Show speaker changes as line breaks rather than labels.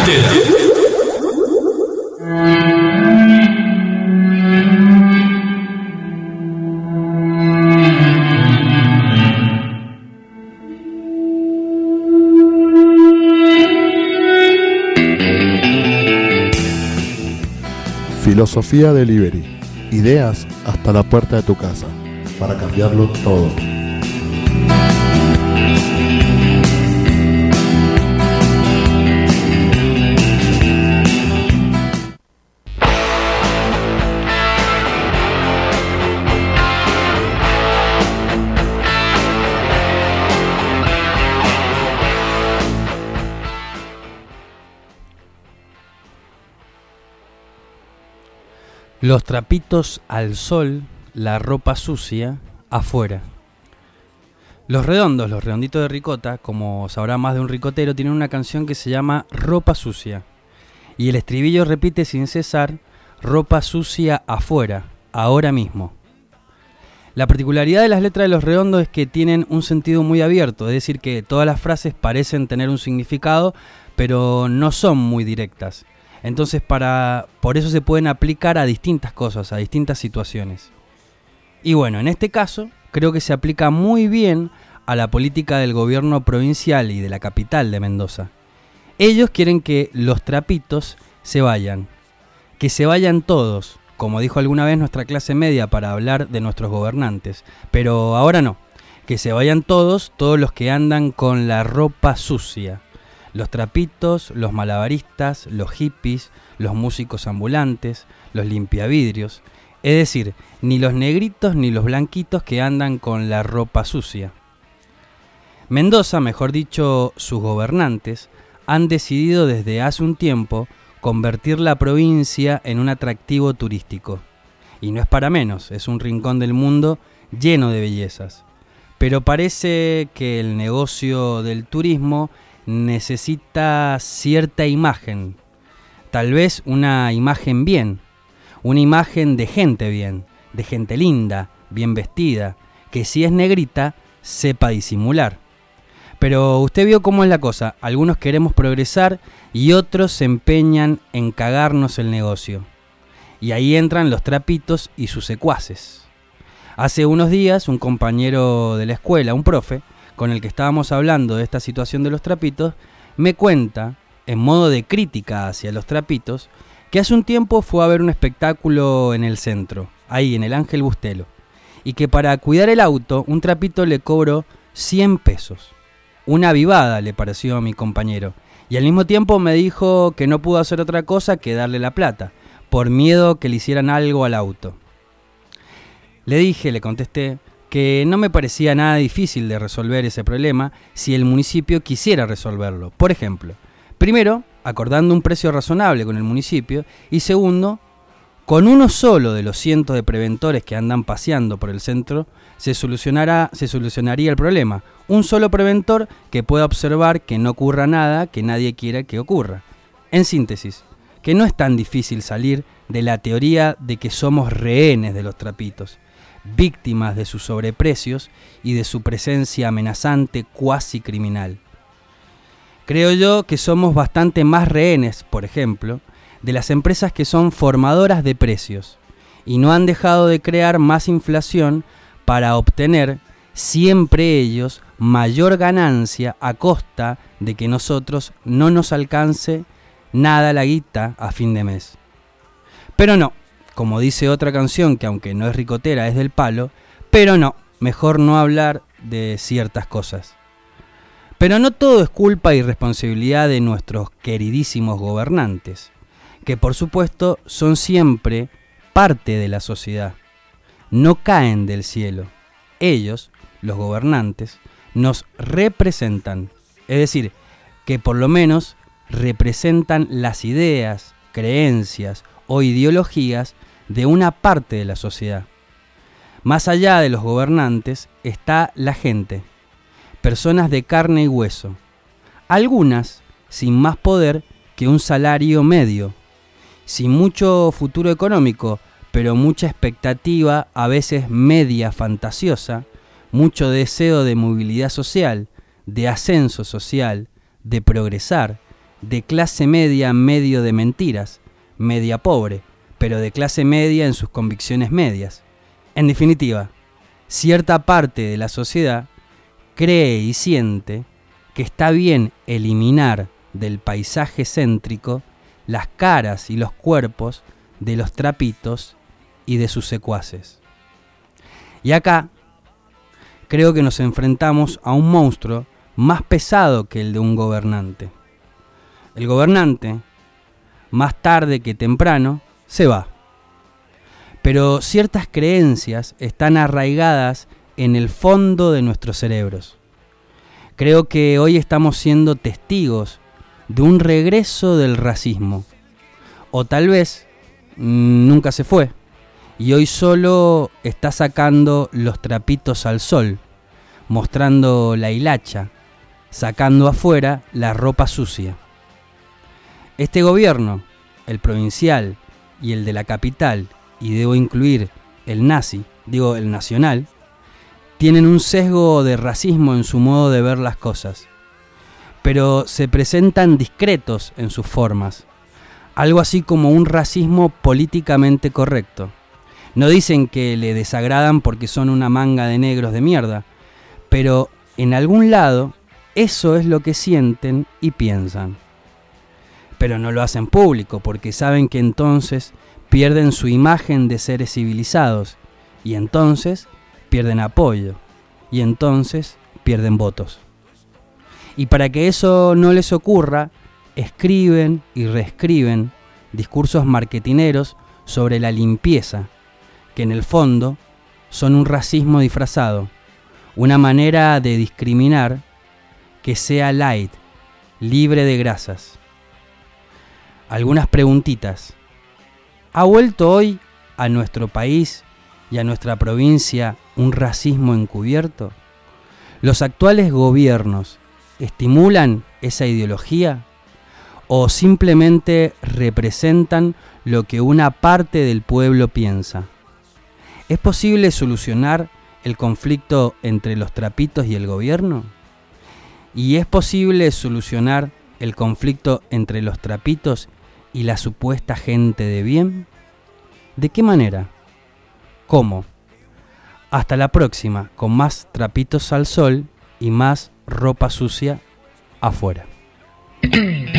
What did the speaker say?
Entera.
Filosofía Delivery. Ideas hasta la puerta de tu casa. Para cambiarlo todo.
Los trapitos al sol, la ropa sucia, afuera. Los redonditos de ricota, como sabrá más de un ricotero, tienen una canción que se llama Ropa Sucia. Y el estribillo repite sin cesar, ropa sucia afuera, ahora mismo. La particularidad de las letras de Los Redondos es que tienen un sentido muy abierto, es decir, que todas las frases parecen tener un significado, pero no son muy directas. Entonces por eso se pueden aplicar a distintas cosas, a distintas situaciones. Y bueno, en este caso creo que se aplica muy bien a la política del gobierno provincial y de la capital de Mendoza. Ellos quieren que los trapitos se vayan, que se vayan todos, como dijo alguna vez nuestra clase media para hablar de nuestros gobernantes, pero ahora no, que se vayan todos los que andan con la ropa sucia. Los trapitos, los malabaristas, los hippies, los músicos ambulantes, los limpiavidrios. Es decir, ni los negritos ni los blanquitos que andan con la ropa sucia. Mendoza, mejor dicho, sus gobernantes, han decidido desde hace un tiempo convertir la provincia en un atractivo turístico. Y no es para menos, es un rincón del mundo lleno de bellezas. Pero parece que el negocio del turismo necesita cierta imagen, tal vez una imagen bien, una imagen de gente bien, de gente linda, bien vestida, que si es negrita, sepa disimular. Pero usted vio cómo es la cosa, algunos queremos progresar y otros se empeñan en cagarnos el negocio. Y ahí entran los trapitos y sus secuaces. Hace unos días un compañero de la escuela, un profe, con el que estábamos hablando de esta situación de los trapitos, me cuenta, en modo de crítica hacia los trapitos, que hace un tiempo fue a ver un espectáculo en el centro, ahí en el Ángel Bustelo, y que para cuidar el auto un trapito le cobró 100 pesos. Una avivada le pareció a mi compañero, y al mismo tiempo me dijo que no pudo hacer otra cosa que darle la plata, por miedo que le hicieran algo al auto. Le contesté, que no me parecía nada difícil de resolver ese problema si el municipio quisiera resolverlo. Por ejemplo, primero, acordando un precio razonable con el municipio, y segundo, con uno solo de los cientos de preventores que andan paseando por el centro, se solucionaría el problema. Un solo preventor que pueda observar que no ocurra nada que nadie quiera que ocurra. En síntesis, que no es tan difícil salir de la teoría de que somos rehenes de los trapitos, víctimas de sus sobreprecios y de su presencia amenazante cuasi criminal. Creo yo que somos bastante más rehenes, por ejemplo, de las empresas que son formadoras de precios y no han dejado de crear más inflación para obtener, siempre ellos, mayor ganancia a costa de que nosotros no nos alcance nada la guita a fin de mes. Pero no. Como dice otra canción que aunque no es ricotera es del palo, pero no, mejor no hablar de ciertas cosas. Pero no todo es culpa y responsabilidad de nuestros queridísimos gobernantes, que por supuesto son siempre parte de la sociedad. No caen del cielo. Ellos, los gobernantes, nos representan, es decir, que por lo menos representan las ideas, creencias o ideologías de una parte de la sociedad. Más allá de los gobernantes está la gente, personas de carne y hueso, algunas sin más poder que un salario medio, sin mucho futuro económico, pero mucha expectativa, a veces media fantasiosa, mucho deseo de movilidad social, de ascenso social, de progresar, de clase media medio de mentiras, media pobre, pero de clase media en sus convicciones medias. En definitiva, cierta parte de la sociedad cree y siente que está bien eliminar del paisaje céntrico las caras y los cuerpos de los trapitos y de sus secuaces. Y acá creo que nos enfrentamos a un monstruo más pesado que el de un gobernante. El gobernante, más tarde que temprano, se va. Pero ciertas creencias están arraigadas en el fondo de nuestros cerebros. Creo que hoy estamos siendo testigos de un regreso del racismo. O tal vez nunca se fue y hoy solo está sacando los trapitos al sol, mostrando la hilacha, sacando afuera la ropa sucia. Este gobierno, el provincial y el de la capital, y debo incluir el nacional, tienen un sesgo de racismo en su modo de ver las cosas, pero se presentan discretos en sus formas, algo así como un racismo políticamente correcto. No dicen que le desagradan porque son una manga de negros de mierda, pero en algún lado eso es lo que sienten y piensan. Pero no lo hacen público porque saben que entonces pierden su imagen de seres civilizados y entonces pierden apoyo y entonces pierden votos. Y para que eso no les ocurra, escriben y reescriben discursos marketineros sobre la limpieza, que en el fondo son un racismo disfrazado, una manera de discriminar que sea light, libre de grasas. Algunas preguntitas. ¿Ha vuelto hoy a nuestro país y a nuestra provincia un racismo encubierto? ¿Los actuales gobiernos estimulan esa ideología o simplemente representan lo que una parte del pueblo piensa? ¿Es posible solucionar el conflicto entre los trapitos y el gobierno? ¿Y es posible solucionar el conflicto entre los trapitos y la supuesta gente de bien? ¿De qué manera? ¿Cómo? Hasta la próxima, con más trapitos al sol y más ropa sucia afuera.